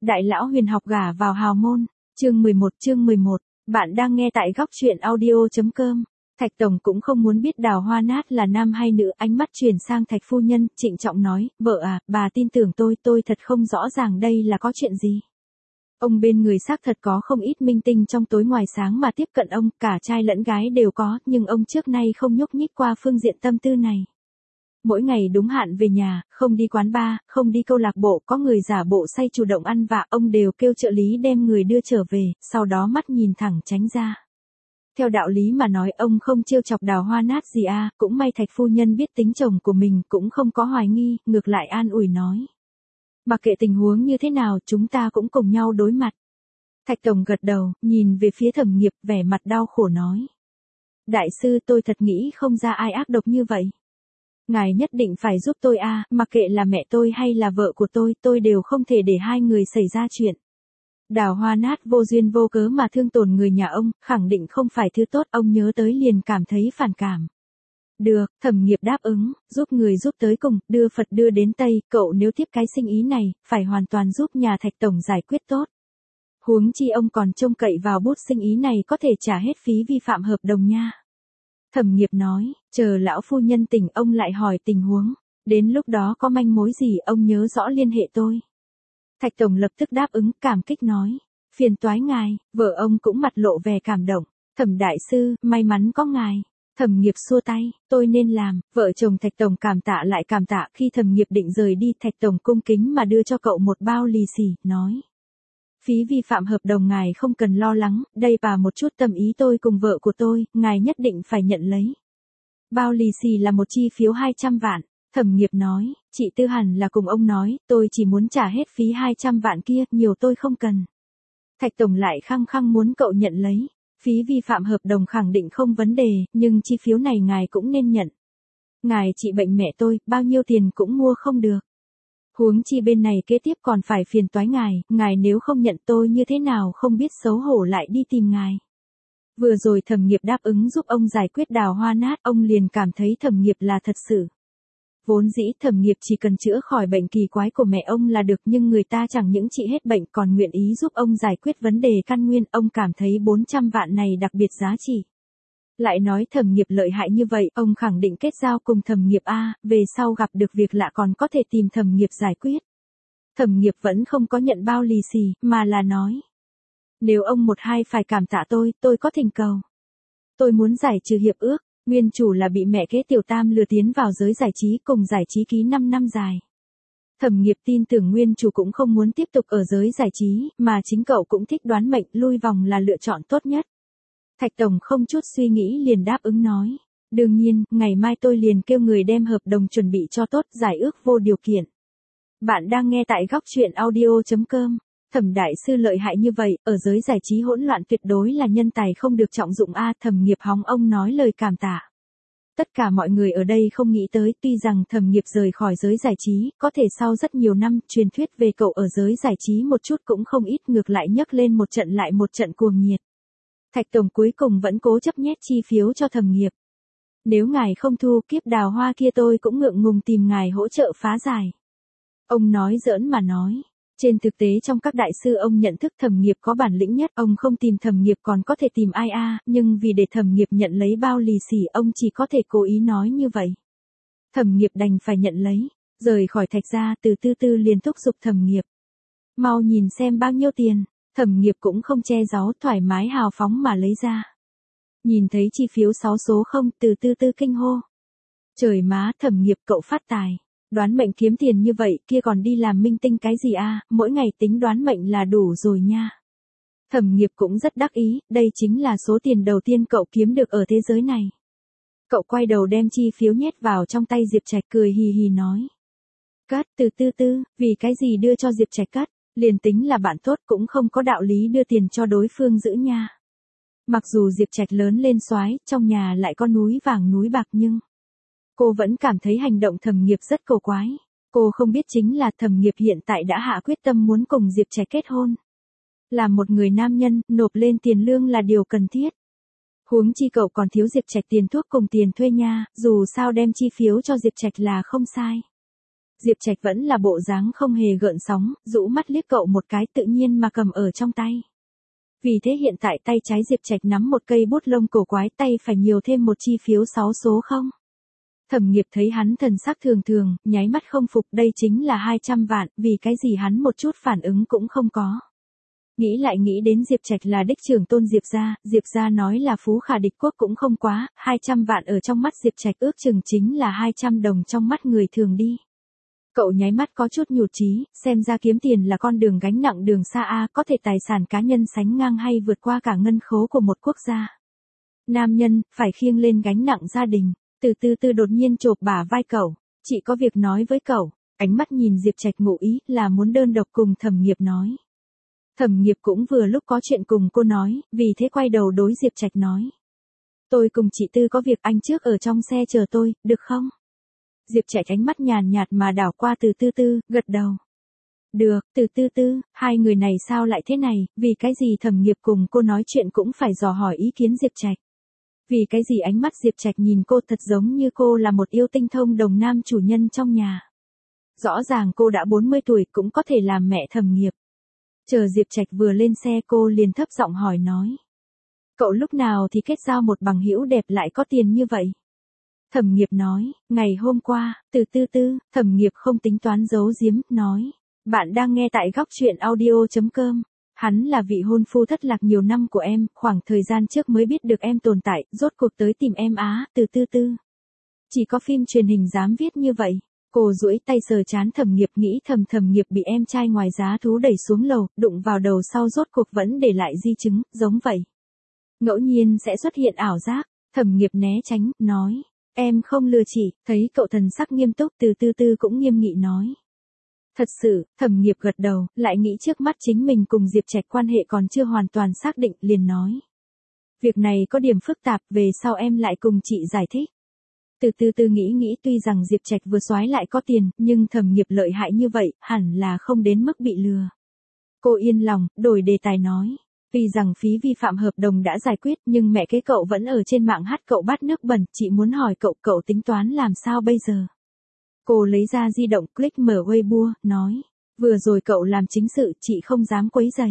Đại lão huyền học gả vào hào môn, chương 11, bạn đang nghe tại góc truyện audio.com. Thạch Tổng cũng không muốn biết Đào Hoa Nát là nam hay nữ, ánh mắt chuyển sang Thạch phu nhân, trịnh trọng nói, vợ à, bà tin tưởng tôi thật không rõ ràng đây là có chuyện gì. Ông bên người xác thật có không ít minh tinh trong tối ngoài sáng mà tiếp cận ông, cả trai lẫn gái đều có, nhưng ông trước nay không nhúc nhích qua phương diện tâm tư này. Mỗi ngày đúng hạn về nhà, không đi quán bar, không đi câu lạc bộ, có người giả bộ say chủ động ăn vạ, ông đều kêu trợ lý đem người đưa trở về, sau đó mắt nhìn thẳng tránh ra. Theo đạo lý mà nói ông không trêu chọc Đào Hoa Nát gì à, cũng may Thạch phu nhân biết tính chồng của mình cũng không có hoài nghi, ngược lại an ủi nói. Mặc kệ tình huống như thế nào chúng ta cũng cùng nhau đối mặt. Thạch Tổng gật đầu, nhìn về phía Thẩm Nghiệp, vẻ mặt đau khổ nói. Đại sư, tôi thật nghĩ không ra ai ác độc như vậy. Ngài nhất định phải giúp tôi a, mặc kệ là mẹ tôi hay là vợ của tôi đều không thể để hai người xảy ra chuyện. Đào Hoa Nát vô duyên vô cớ mà thương tổn người nhà ông, khẳng định không phải thứ tốt, ông nhớ tới liền cảm thấy phản cảm. Được, Thẩm Nghiệp đáp ứng, giúp người giúp tới cùng, đưa Phật đưa đến Tây, cậu nếu tiếp cái sinh ý này, phải hoàn toàn giúp nhà Thạch Tổng giải quyết tốt. Huống chi ông còn trông cậy vào bút sinh ý này có thể trả hết phí vi phạm hợp đồng nha. Thẩm Nghiệp nói, chờ lão phu nhân tỉnh ông lại hỏi tình huống, đến lúc đó có manh mối gì ông nhớ rõ liên hệ tôi. Thạch Tổng lập tức đáp ứng, cảm kích nói, phiền toái ngài, vợ ông cũng mặt lộ vẻ cảm động, Thẩm đại sư, may mắn có ngài. Thẩm Nghiệp xua tay, tôi nên làm, vợ chồng Thạch Tổng cảm tạ lại cảm tạ, khi Thẩm Nghiệp định rời đi, Thạch Tổng cung kính mà đưa cho cậu một bao lì xì, nói. Phí vi phạm hợp đồng ngài không cần lo lắng, đây và một chút tâm ý tôi cùng vợ của tôi, ngài nhất định phải nhận lấy. Bao lì xì là một chi phiếu 200 vạn, Thẩm Nghiệp nói, chị Tư hẳn là cùng ông nói, tôi chỉ muốn trả hết phí 200 vạn kia, nhiều tôi không cần. Thạch Tổng lại khăng khăng muốn cậu nhận lấy, phí vi phạm hợp đồng khẳng định không vấn đề, nhưng chi phiếu này ngài cũng nên nhận. Ngài trị bệnh mẹ tôi, bao nhiêu tiền cũng mua không được. Huống chi bên này kế tiếp còn phải phiền toái ngài nếu không nhận tôi như thế nào không biết xấu hổ lại đi tìm ngài. Vừa rồi Thẩm Nghiệp đáp ứng giúp ông giải quyết Đào Hoa Nát, ông liền cảm thấy Thẩm Nghiệp là thật sự. Vốn dĩ Thẩm Nghiệp chỉ cần chữa khỏi bệnh kỳ quái của mẹ ông là được, nhưng người ta chẳng những trị hết bệnh còn nguyện ý giúp ông giải quyết vấn đề căn nguyên, ông cảm thấy 400 vạn này đặc biệt giá trị. Lại nói Thẩm Nghiệp lợi hại như vậy, ông khẳng định kết giao cùng Thẩm Nghiệp a, về sau gặp được việc lạ còn có thể tìm Thẩm Nghiệp giải quyết. Thẩm Nghiệp vẫn không có nhận bao lì xì, mà là nói. Nếu ông một hai phải cảm tạ tôi có thỉnh cầu. Tôi muốn giải trừ hiệp ước, nguyên chủ là bị mẹ kế Tiểu Tam lừa tiến vào giới giải trí, cùng giải trí ký 5 năm dài. Thẩm Nghiệp tin tưởng nguyên chủ cũng không muốn tiếp tục ở giới giải trí, mà chính cậu cũng thích đoán mệnh, lui vòng là lựa chọn tốt nhất. Thạch Tổng không chút suy nghĩ liền đáp ứng nói. Đương nhiên, ngày mai tôi liền kêu người đem hợp đồng chuẩn bị cho tốt, giải ước vô điều kiện. Bạn đang nghe tại góc truyện audio.com. Thẩm đại sư lợi hại như vậy, ở giới giải trí hỗn loạn tuyệt đối là nhân tài không được trọng dụng a. Thẩm Nghiệp hóng ông nói lời cảm tạ. Tất cả mọi người ở đây không nghĩ tới, tuy rằng Thẩm Nghiệp rời khỏi giới giải trí, có thể sau rất nhiều năm, truyền thuyết về cậu ở giới giải trí một chút cũng không ít, ngược lại nhấc lên một trận lại một trận cuồng nhiệt. Thạch Tổng cuối cùng vẫn cố chấp nhét chi phiếu cho Thẩm Nghiệp. Nếu ngài không thu, kiếp Đào Hoa kia tôi cũng ngượng ngùng tìm ngài hỗ trợ phá giải. Ông nói giỡn mà nói. Trên thực tế trong các đại sư ông nhận thức Thẩm Nghiệp có bản lĩnh nhất, ông không tìm Thẩm Nghiệp còn có thể tìm ai a, nhưng vì để Thẩm Nghiệp nhận lấy bao lì xì ông chỉ có thể cố ý nói như vậy. Thẩm Nghiệp đành phải nhận lấy, rời khỏi Thạch gia, từ từ liền thúc giục Thẩm Nghiệp. Mau nhìn xem bao nhiêu tiền. Thẩm Nghiệp cũng không che giấu, thoải mái hào phóng mà lấy ra. Nhìn thấy chi phiếu 6 số không, từ từ kinh hô. Trời má, Thẩm Nghiệp cậu phát tài. Đoán mệnh kiếm tiền như vậy, kia còn đi làm minh tinh cái gì a, mỗi ngày tính đoán mệnh là đủ rồi nha. Thẩm Nghiệp cũng rất đắc ý, đây chính là số tiền đầu tiên cậu kiếm được ở thế giới này. Cậu quay đầu đem chi phiếu nhét vào trong tay Diệp Trạch, cười hì hì nói. Cất, từ từ, vì cái gì đưa cho Diệp Trạch cất? Liền tính là bạn tốt cũng không có đạo lý đưa tiền cho đối phương giữ nha. Mặc dù Diệp Trạch lớn lên soái, trong nhà lại có núi vàng núi bạc nhưng cô vẫn cảm thấy hành động Thẩm Nghiệp rất cổ quái. Cô không biết chính là Thẩm Nghiệp hiện tại đã hạ quyết tâm muốn cùng Diệp Trạch kết hôn. Là một người nam nhân, nộp lên tiền lương là điều cần thiết. Huống chi cậu còn thiếu Diệp Trạch tiền thuốc cùng tiền thuê nha, dù sao đem chi phiếu cho Diệp Trạch là không sai. Diệp Trạch vẫn là bộ dáng không hề gợn sóng, rũ mắt liếc cậu một cái tự nhiên mà cầm ở trong tay. Vì thế hiện tại tay trái Diệp Trạch nắm một cây bút lông cổ quái, tay phải nhiều thêm một chi phiếu 6 số không. Thẩm Nghiệp thấy hắn thần sắc thường thường, nháy mắt không phục, đây chính là 200 vạn, vì cái gì hắn một chút phản ứng cũng không có. Nghĩ lại nghĩ đến Diệp Trạch là đích trưởng tôn Diệp gia nói là phú khả địch quốc cũng không quá, 200 vạn ở trong mắt Diệp Trạch ước chừng chính là 200 đồng trong mắt người thường đi. Cậu nháy mắt có chút nhụt chí, xem ra kiếm tiền là con đường gánh nặng đường xa a, có thể tài sản cá nhân sánh ngang hay vượt qua cả ngân khố của một quốc gia. Nam nhân, phải khiêng lên gánh nặng gia đình. Từ từ đột nhiên chộp bả vai cậu, chị có việc nói với cậu, ánh mắt nhìn Diệp Trạch ngụ ý là muốn đơn độc cùng Thẩm Nghiệp nói. Thẩm Nghiệp cũng vừa lúc có chuyện cùng cô nói, vì thế quay đầu đối Diệp Trạch nói. Tôi cùng chị Tư có việc, anh trước ở trong xe chờ tôi, được không? Diệp Trạch ánh mắt nhàn nhạt mà đảo qua Từ Tư, gật đầu. Được, Từ Tư, hai người này sao lại thế này, vì cái gì Thẩm Nghiệp cùng cô nói chuyện cũng phải dò hỏi ý kiến Diệp Trạch. Vì cái gì ánh mắt Diệp Trạch nhìn cô thật giống như cô là một yêu tinh thông đồng nam chủ nhân trong nhà. Rõ ràng cô đã 40 tuổi cũng có thể làm mẹ Thẩm Nghiệp. Chờ Diệp Trạch vừa lên xe cô liền thấp giọng hỏi nói. Cậu lúc nào thì kết giao một bằng hữu đẹp lại có tiền như vậy? Thẩm Nghiệp nói, ngày hôm qua, Từ Tư, Thẩm Nghiệp không tính toán giấu giếm, nói. Bạn đang nghe tại góc truyện audio.com. Hắn là vị hôn phu thất lạc nhiều năm của em, khoảng thời gian trước mới biết được em tồn tại, rốt cuộc tới tìm em á, Từ Tư. Chỉ có phim truyền hình dám viết như vậy. Cô duỗi tay sờ trán Thẩm Nghiệp, nghĩ Thẩm Nghiệp bị em trai ngoài giá thú đẩy xuống lầu, đụng vào đầu sau rốt cuộc vẫn để lại di chứng, giống vậy. Ngẫu nhiên sẽ xuất hiện ảo giác, Thẩm Nghiệp né tránh, nói. Em không lừa chị, thấy cậu thần sắc nghiêm túc, Từ Tư cũng nghiêm nghị nói. Thật sự, Thẩm Nghiệp gật đầu, lại nghĩ trước mắt chính mình cùng Diệp Trạch quan hệ còn chưa hoàn toàn xác định, liền nói. Việc này có điểm phức tạp, về sau em lại cùng chị giải thích. Từ Tư nghĩ tuy rằng Diệp Trạch vừa soái lại có tiền, nhưng Thẩm Nghiệp lợi hại như vậy, hẳn là không đến mức bị lừa. Cô yên lòng, đổi đề tài nói. Vì rằng phí vi phạm hợp đồng đã giải quyết nhưng mẹ kế cậu vẫn ở trên mạng hát cậu bát nước bẩn, chị muốn hỏi cậu tính toán làm sao bây giờ? Cô lấy ra di động, click mở Weibo, nói. Vừa rồi cậu làm chính sự, chị không dám quấy rầy.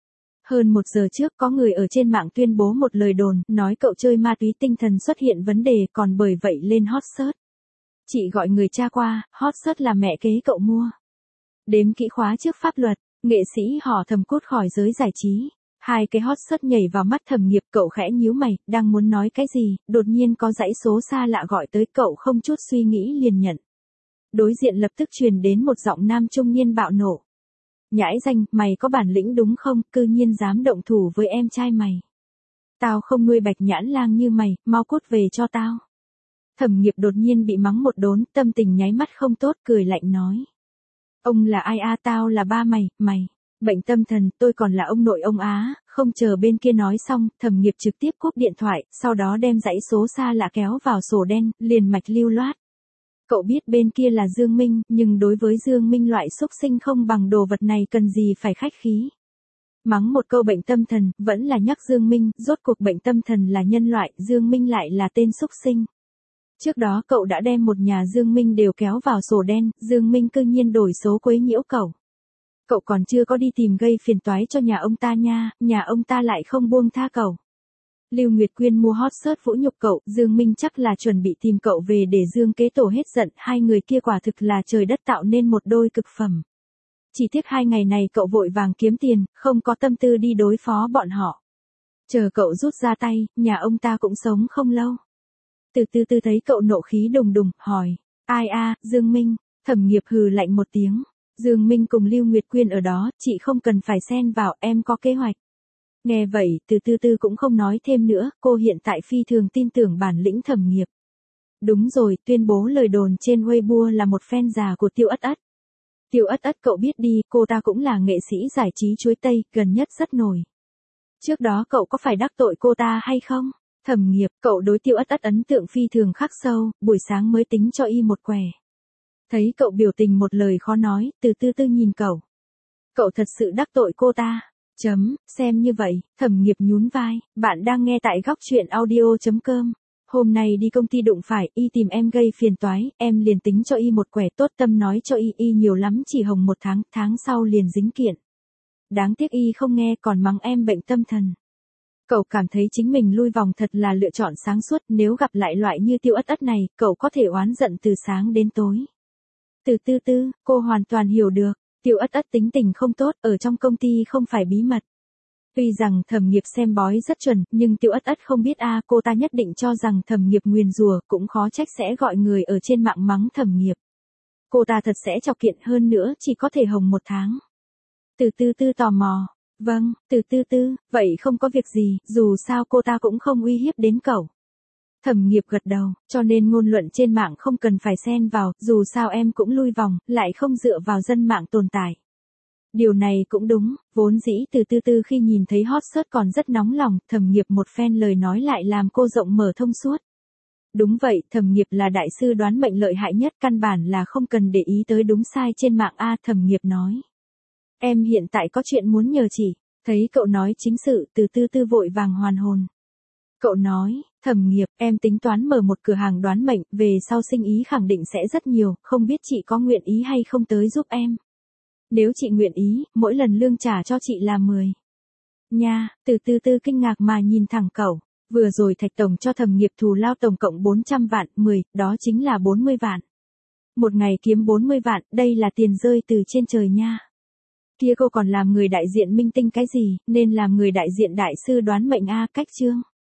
Hơn 1 giờ trước có người ở trên mạng tuyên bố một lời đồn, nói cậu chơi ma túy tinh thần xuất hiện vấn đề, còn bởi vậy lên hot search. Chị gọi người tra qua, hot search là mẹ kế cậu mua. Đếm kỹ khóa trước pháp luật, nghệ sĩ họ Thẩm cút khỏi giới giải trí. Hai cái hot search nhảy vào mắt Thẩm Nghiệp, cậu khẽ nhíu mày, đang muốn nói cái gì, đột nhiên có dãy số xa lạ gọi tới, cậu không chút suy nghĩ liền nhận. Đối diện lập tức truyền đến một giọng nam trung niên bạo nộ. Nhãi danh, mày có bản lĩnh đúng không, cư nhiên dám động thủ với em trai mày. Tao không nuôi bạch nhãn lang như mày, mau cút về cho tao. Thẩm Nghiệp đột nhiên bị mắng một đốn, tâm tình nháy mắt không tốt, cười lạnh nói. Ông là ai a, tao là ba mày. Bệnh tâm thần, tôi còn là ông nội ông á, không chờ bên kia nói xong, Thẩm Nghiệp trực tiếp cúp điện thoại, sau đó đem dãy số xa lạ kéo vào sổ đen, liền mạch lưu loát. Cậu biết bên kia là Dương Minh, nhưng đối với Dương Minh loại xúc sinh không bằng đồ vật này cần gì phải khách khí. Mắng một câu bệnh tâm thần, vẫn là nhắc Dương Minh, rốt cuộc bệnh tâm thần là nhân loại, Dương Minh lại là tên xúc sinh. Trước đó cậu đã đem một nhà Dương Minh đều kéo vào sổ đen, Dương Minh cư nhiên đổi số quấy nhiễu cậu. Cậu còn chưa có đi tìm gây phiền toái cho nhà ông ta nha, nhà ông ta lại không buông tha cậu. Lưu Nguyệt Quyên mua hot search vũ nhục cậu, Dương Minh chắc là chuẩn bị tìm cậu về để Dương kế tổ hết giận, hai người kia quả thực là trời đất tạo nên một đôi cực phẩm. Chỉ tiếc 2 ngày này cậu vội vàng kiếm tiền, không có tâm tư đi đối phó bọn họ. Chờ cậu rút ra tay, nhà ông ta cũng sống không lâu. Từ Tư thấy cậu nộ khí đùng đùng, hỏi, ai a, Dương Minh, Thẩm Nghiệp hừ lạnh một tiếng. Dương Minh cùng Lưu Nguyệt Quyên ở đó, chị không cần phải xen vào, em có kế hoạch. Nghe vậy, Từ Tư cũng không nói thêm nữa, cô hiện tại phi thường tin tưởng bản lĩnh Thẩm Nghiệp. Đúng rồi, tuyên bố lời đồn trên Weibo là một fan già của Tiêu Ất Ất. Tiêu Ất Ất cậu biết đi, cô ta cũng là nghệ sĩ giải trí chuối tây, gần nhất rất nổi. Trước đó cậu có phải đắc tội cô ta hay không? Thẩm Nghiệp, cậu đối Tiêu Ất Ất ấn tượng phi thường khắc sâu, buổi sáng mới tính cho y một quẻ. Thấy cậu biểu tình một lời khó nói, Từ Tư nhìn cậu. Cậu thật sự đắc tội cô ta. Xem như vậy, Thẩm Nghiệp nhún vai, bạn đang nghe tại góc truyện audio.com. Hôm nay đi công ty đụng phải, y tìm em gây phiền toái, em liền tính cho y một quẻ tốt tâm nói cho y nhiều lắm chỉ hồng 1 tháng, tháng sau liền dính kiện. Đáng tiếc y không nghe còn mắng em bệnh tâm thần. Cậu cảm thấy chính mình lui vòng thật là lựa chọn sáng suốt, nếu gặp lại loại như Tiêu Ất Ất này, cậu có thể oán giận từ sáng đến tối. Từ tư tư, cô hoàn toàn hiểu được, Tiêu Ất Ất tính tình không tốt, ở trong công ty không phải bí mật. Tuy rằng Thẩm Nghiệp xem bói rất chuẩn, nhưng Tiêu Ất Ất không biết cô ta nhất định cho rằng Thẩm Nghiệp nguyền rủa, cũng khó trách sẽ gọi người ở trên mạng mắng Thẩm Nghiệp. Cô ta thật sẽ chọc kiện, hơn nữa chỉ có thể hồng 1 tháng. Từ tư tư tò mò. Vâng, từ tư tư, vậy không có việc gì, dù sao cô ta cũng không uy hiếp đến cậu. Thẩm Nghiệp gật đầu, cho nên ngôn luận trên mạng không cần phải xen vào, dù sao em cũng lui vòng, lại không dựa vào dân mạng tồn tại. Điều này cũng đúng, vốn dĩ từ tư tư khi nhìn thấy hot search còn rất nóng lòng, Thẩm Nghiệp một phen lời nói lại làm cô rộng mở thông suốt. Đúng vậy, Thẩm Nghiệp là đại sư đoán mệnh lợi hại nhất, căn bản là không cần để ý tới đúng sai trên mạng Thẩm Nghiệp nói. Em hiện tại có chuyện muốn nhờ chị, thấy cậu nói chính sự, từ tư tư vội vàng hoàn hồn. Cậu nói, Thẩm Nghiệp, em tính toán mở một cửa hàng đoán mệnh, về sau sinh ý khẳng định sẽ rất nhiều, không biết chị có nguyện ý hay không tới giúp em. Nếu chị nguyện ý, mỗi lần lương trả cho chị là 10. Nha, từ tư tư kinh ngạc mà nhìn thẳng cậu, vừa rồi Thạch Tổng cho Thẩm Nghiệp thù lao tổng cộng 400 vạn, 10, đó chính là 40 vạn. Một ngày kiếm 40 vạn, đây là tiền rơi từ trên trời nha. Kia cô còn làm người đại diện minh tinh cái gì, nên làm người đại diện đại sư đoán mệnh cách chương.